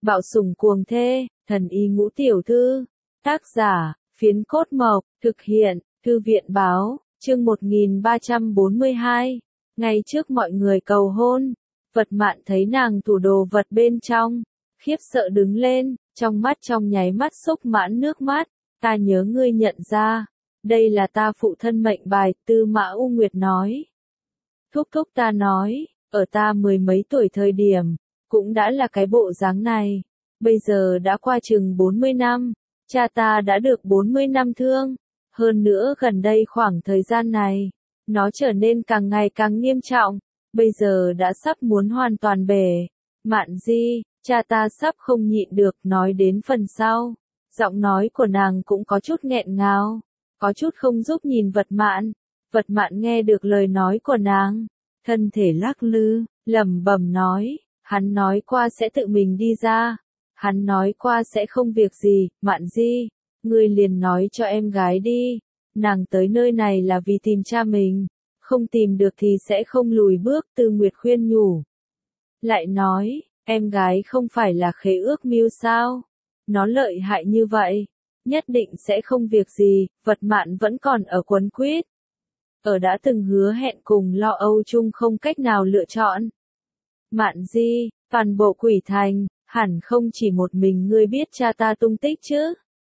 Bạo sủng cuồng thê, thần y ngũ tiểu thư. Tác giả, Phiến Cốt Mộc, thực hiện, Thư viện báo, chương 1342. Ngay trước mọi người cầu hôn, Vật Mạn thấy nàng tủ đồ vật bên trong, khiếp sợ đứng lên, trong mắt trong nháy mắt xúc mãn nước mắt. Ta nhớ ngươi nhận ra, đây là ta phụ thân mệnh bài, Tư Mã U Nguyệt nói. Thúc thúc ta nói, ở ta 10 mấy tuổi thời điểm, cũng đã là cái bộ dáng này. Bây giờ đã qua chừng 40 năm, cha ta đã được 40 năm thương. Hơn nữa gần đây khoảng thời gian này, nó trở nên càng ngày càng nghiêm trọng, bây giờ đã sắp muốn hoàn toàn bể. Mạn Di, cha ta sắp không nhịn được, nói đến phần sau. Giọng nói của nàng cũng có chút nghẹn ngào, có chút không giúp nhìn Vật Mạn. Vật Mạn nghe được lời nói của nàng, thân thể lắc lư, lẩm bẩm nói, hắn nói qua sẽ tự mình đi ra. Hắn nói qua sẽ không việc gì. Mạn Di, ngươi liền nói cho em gái đi, nàng tới nơi này là vì tìm cha mình, không tìm được thì sẽ không lùi bước. Tư Nguyệt khuyên nhủ. Lại nói, em gái không phải là khế ước mưu sao? Nó lợi hại như vậy, nhất định sẽ không việc gì. Vật Mạn vẫn còn ở quấn quýt, ở đã từng hứa hẹn cùng lo âu chung không cách nào lựa chọn. Mạn Di, toàn bộ Quỷ Thành, hẳn không chỉ một mình ngươi biết cha ta tung tích chứ?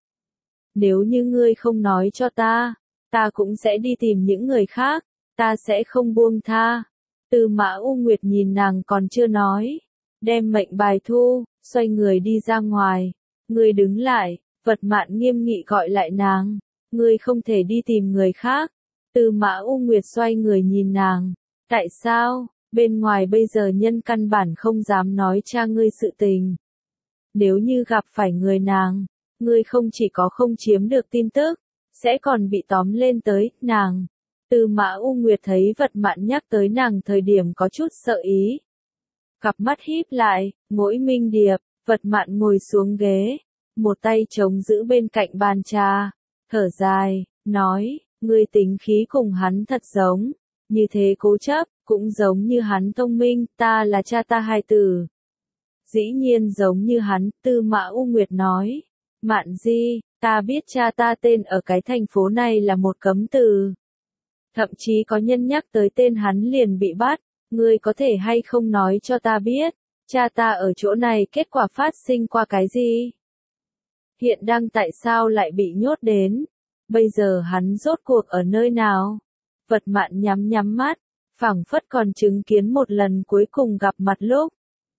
Nếu như ngươi không nói cho ta, ta cũng sẽ đi tìm những người khác, ta sẽ không buông tha. Tư Mã U Nguyệt nhìn nàng còn chưa nói, đem mệnh bài thu, xoay người đi ra ngoài. Ngươi đứng lại. Vật Mạn nghiêm nghị gọi lại nàng, ngươi không thể đi tìm người khác. Tư Mã U Nguyệt xoay người nhìn nàng, tại sao? Bên ngoài bây giờ nhân căn bản không dám nói cha ngươi sự tình. Nếu như gặp phải người nàng, ngươi không chỉ có không chiếm được tin tức, sẽ còn bị tóm lên tới. Nàng. Tư Mã U Nguyệt thấy Vật Mạn nhắc tới nàng thời điểm có chút sợ ý. Cặp mắt híp lại, Mỗi Minh Điệp. Vật Mạn ngồi xuống ghế, một tay chống giữ bên cạnh bàn trà, thở dài, nói, ngươi tính khí cùng hắn thật giống, như thế cố chấp, cũng giống như hắn thông minh. Ta là cha ta hài tử. Dĩ nhiên giống như hắn. Tư Mã U Nguyệt nói. Mạn Di, ta biết cha ta tên ở cái thành phố này là một cấm từ. Thậm chí có nhân nhắc tới tên hắn liền bị bắt. Ngươi có thể hay không nói cho ta biết, cha ta ở chỗ này kết quả phát sinh qua cái gì? Hiện đang tại sao lại bị nhốt đến? Bây giờ hắn rốt cuộc ở nơi nào? Vật Mạn nhắm mắt, phảng phất còn chứng kiến một lần cuối cùng gặp mặt lúc.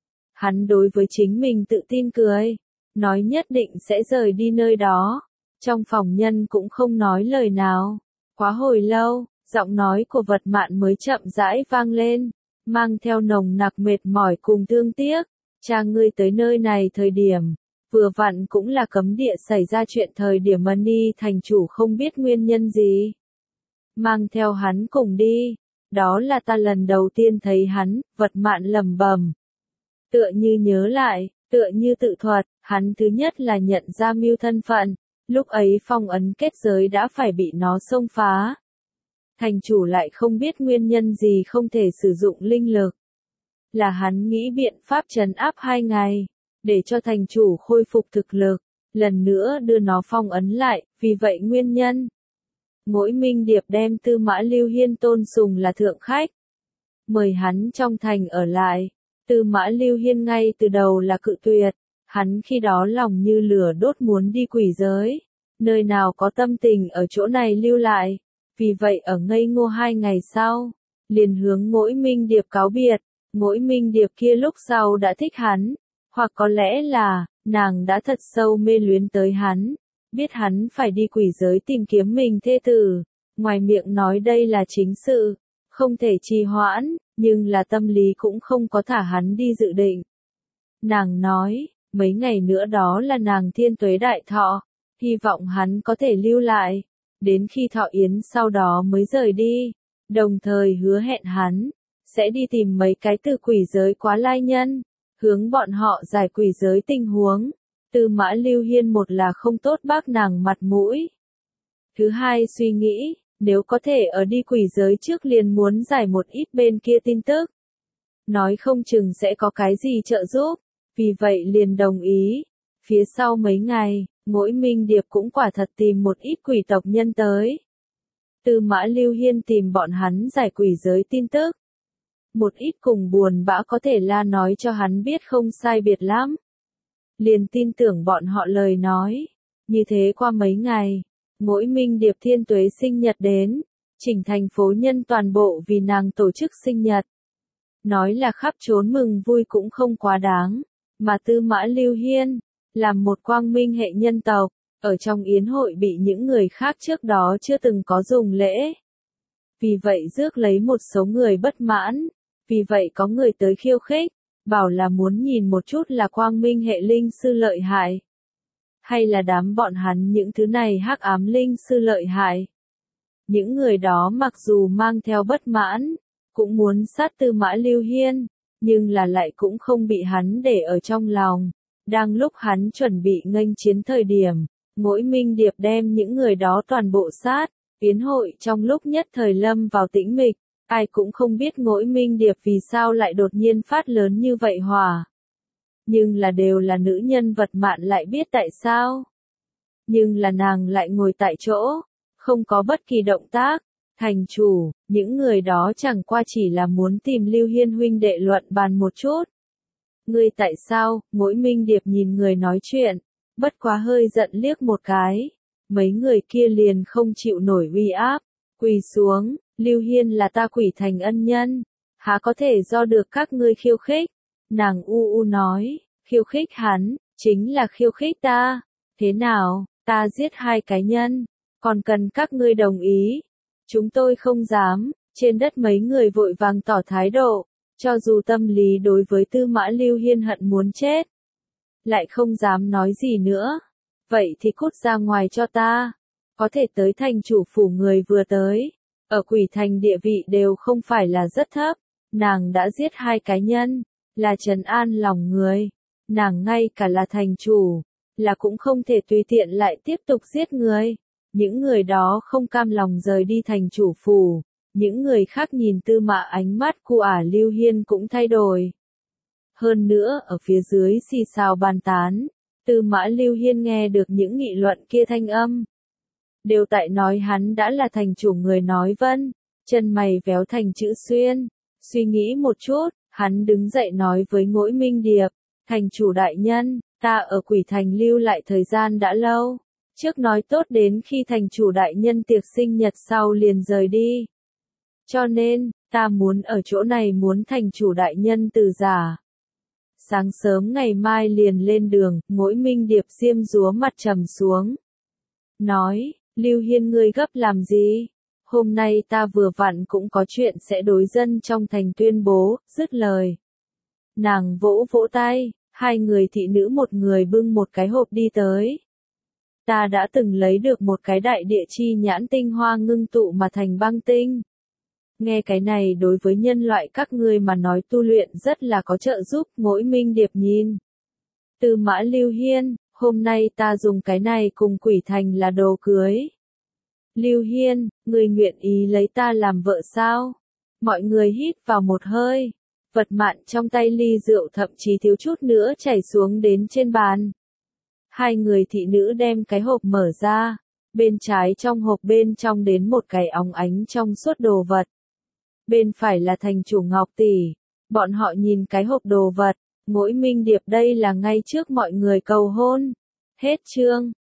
Hắn đối với chính mình tự tin cười, nói nhất định sẽ rời đi nơi đó. Trong phòng nhân cũng không nói lời nào. Quá hồi lâu, giọng nói của Vật Mạn mới chậm rãi vang lên, mang theo nồng nặc mệt mỏi cùng thương tiếc. Cha ngươi tới nơi này thời điểm, vừa vặn cũng là cấm địa xảy ra chuyện thời điểm Mani thành chủ không biết nguyên nhân gì. Mang theo hắn cùng đi. Đó là ta lần đầu tiên thấy hắn. Vật Mạn lẩm bẩm. Tựa như nhớ lại, tựa như tự thuật, hắn thứ nhất là nhận ra mưu thân phận, lúc ấy phong ấn kết giới đã phải bị nó xông phá. Thành chủ lại không biết nguyên nhân gì không thể sử dụng linh lực. Là hắn nghĩ biện pháp trấn áp 2 ngày, để cho thành chủ khôi phục thực lực, lần nữa đưa nó phong ấn lại, vì vậy nguyên nhân. Mỗi Minh Điệp đem Tư Mã Lưu Hiên tôn sùng là thượng khách, mời hắn trong thành ở lại. Tư Mã Lưu Hiên ngay từ đầu là cự tuyệt, hắn khi đó lòng như lửa đốt muốn đi quỷ giới, nơi nào có tâm tình ở chỗ này lưu lại, vì vậy ở ngây ngô 2 ngày sau, liền hướng Mỗi Minh Điệp cáo biệt. Mỗi Minh Điệp kia lúc sau đã thích hắn, hoặc có lẽ là, nàng đã thật sâu mê luyến tới hắn, biết hắn phải đi quỷ giới tìm kiếm mình thê tử, ngoài miệng nói đây là chính sự, không thể trì hoãn, nhưng là tâm lý cũng không có thả hắn đi dự định. Nàng nói, mấy ngày nữa đó là nàng thiên tuế đại thọ, hy vọng hắn có thể lưu lại, đến khi thọ yến sau đó mới rời đi, đồng thời hứa hẹn hắn sẽ đi tìm mấy cái từ quỷ giới quá lai nhân, hướng bọn họ giải quỷ giới tình huống. Tư Mã Lưu Hiên một là không tốt bác nàng mặt mũi. Thứ hai suy nghĩ, nếu có thể ở đi quỷ giới trước liền muốn giải một ít bên kia tin tức. Nói không chừng sẽ có cái gì trợ giúp, vì vậy liền đồng ý. Phía sau mấy ngày, Ngỗi Minh Điệp cũng quả thật tìm một ít quỷ tộc nhân tới. Tư Mã Lưu Hiên tìm bọn hắn giải quỷ giới tin tức. Một ít cùng buồn bã có thể la nói cho hắn biết không sai biệt lắm. Liền tin tưởng bọn họ lời nói. Như thế qua mấy ngày, Ngỗi Minh Điệp Thiên Tuế sinh nhật đến, chỉnh thành phố nhân toàn bộ vì nàng tổ chức sinh nhật. Nói là khắp trốn mừng vui cũng không quá đáng, mà Tư Mã Lưu Hiên, làm một quang minh hệ nhân tộc, ở trong yến hội bị những người khác trước đó chưa từng có dùng lễ. Vì vậy rước lấy một số người bất mãn, vì vậy có người tới khiêu khích, bảo là muốn nhìn một chút là quang minh hệ linh sư lợi hại. Hay là đám bọn hắn những thứ này hắc ám linh sư lợi hại. Những người đó mặc dù mang theo bất mãn, cũng muốn sát Tư Mã Lưu Hiên, nhưng là lại cũng không bị hắn để ở trong lòng. Đang lúc hắn chuẩn bị nghênh chiến thời điểm, Ngỗi Minh Điệp đem những người đó toàn bộ sát, yến hội trong lúc nhất thời lâm vào tĩnh mịch, ai cũng không biết Ngỗi Minh Điệp vì sao lại đột nhiên phát lớn như vậy hỏa. Nhưng là đều là nữ nhân vật mạn lại biết tại sao. Nhưng là nàng lại ngồi tại chỗ, không có bất kỳ động tác. Thành chủ, những người đó chẳng qua chỉ là muốn tìm Lưu Hiên huynh đệ luận bàn một chút. Ngươi tại sao? Ngỗi Minh Điệp nhìn người nói chuyện, bất quá hơi giận liếc một cái. Mấy người kia liền không chịu nổi uy áp, quỳ xuống, Lưu Hiên là ta Quỷ Thành ân nhân, há có thể do được các ngươi khiêu khích. Nàng u nói, khiêu khích hắn, chính là khiêu khích ta. Thế nào, ta giết 2 cá nhân, còn cần các ngươi đồng ý. Chúng tôi không dám, trên đất mấy người vội vàng tỏ thái độ, cho dù tâm lý đối với Tư Mã Lưu Hiên hận muốn chết. Lại không dám nói gì nữa. Vậy thì cút ra ngoài cho ta. Có thể tới thành chủ phủ người vừa tới. Ở Quỷ Thành địa vị đều không phải là rất thấp. Nàng đã giết 2 cá nhân, là trấn an lòng người. Nàng ngay cả là thành chủ, là cũng không thể tùy tiện lại tiếp tục giết người. Những người đó không cam lòng rời đi thành chủ phủ. Những người khác nhìn Tư Mã ánh mắt của Lưu Hiên cũng thay đổi. Hơn nữa ở phía dưới xì xào bàn tán, Tư Mã Lưu Hiên nghe được những nghị luận kia thanh âm. Đều tại nói hắn đã là thành chủ người nói vân, chân mày véo thành chữ xuyên. Suy nghĩ một chút, hắn đứng dậy nói với Ngỗi Minh Điệp, thành chủ đại nhân, ta ở Quỷ Thành lưu lại thời gian đã lâu. Trước nói tốt đến khi thành chủ đại nhân tiệc sinh nhật sau liền rời đi. Cho nên, ta muốn ở chỗ này muốn thành chủ đại nhân từ giả. Sáng sớm ngày mai liền lên đường, Ngỗi Minh Điệp diêm dúa mặt trầm xuống. Nói, Lưu Hiên ngươi gấp làm gì? Hôm nay ta vừa vặn cũng có chuyện sẽ đối dân trong thành tuyên bố, dứt lời. Nàng vỗ vỗ tay, 2 người thị nữ một người bưng một cái hộp đi tới. Ta đã từng lấy được một cái đại địa chi nhãn tinh hoa ngưng tụ mà thành băng tinh. Nghe cái này đối với nhân loại các ngươi mà nói tu luyện rất là có trợ giúp. Ngỗi Minh Điệp nhìn. Tư Mã Lưu Hiên, hôm nay ta dùng cái này cùng Quỷ Thành là đồ cưới. Lưu Hiên, ngươi nguyện ý lấy ta làm vợ sao? Mọi người hít vào một hơi. Vật mạn trong tay ly rượu thậm chí thiếu chút nữa chảy xuống đến trên bàn. 2 người thị nữ đem cái hộp mở ra. Bên trái trong hộp bên trong đến một cái óng ánh trong suốt đồ vật. Bên phải là thành chủ Ngọc Tỷ. Bọn họ nhìn cái hộp đồ vật. Ngỗi Minh Điệp đây là ngay trước mọi người cầu hôn. Hết chương.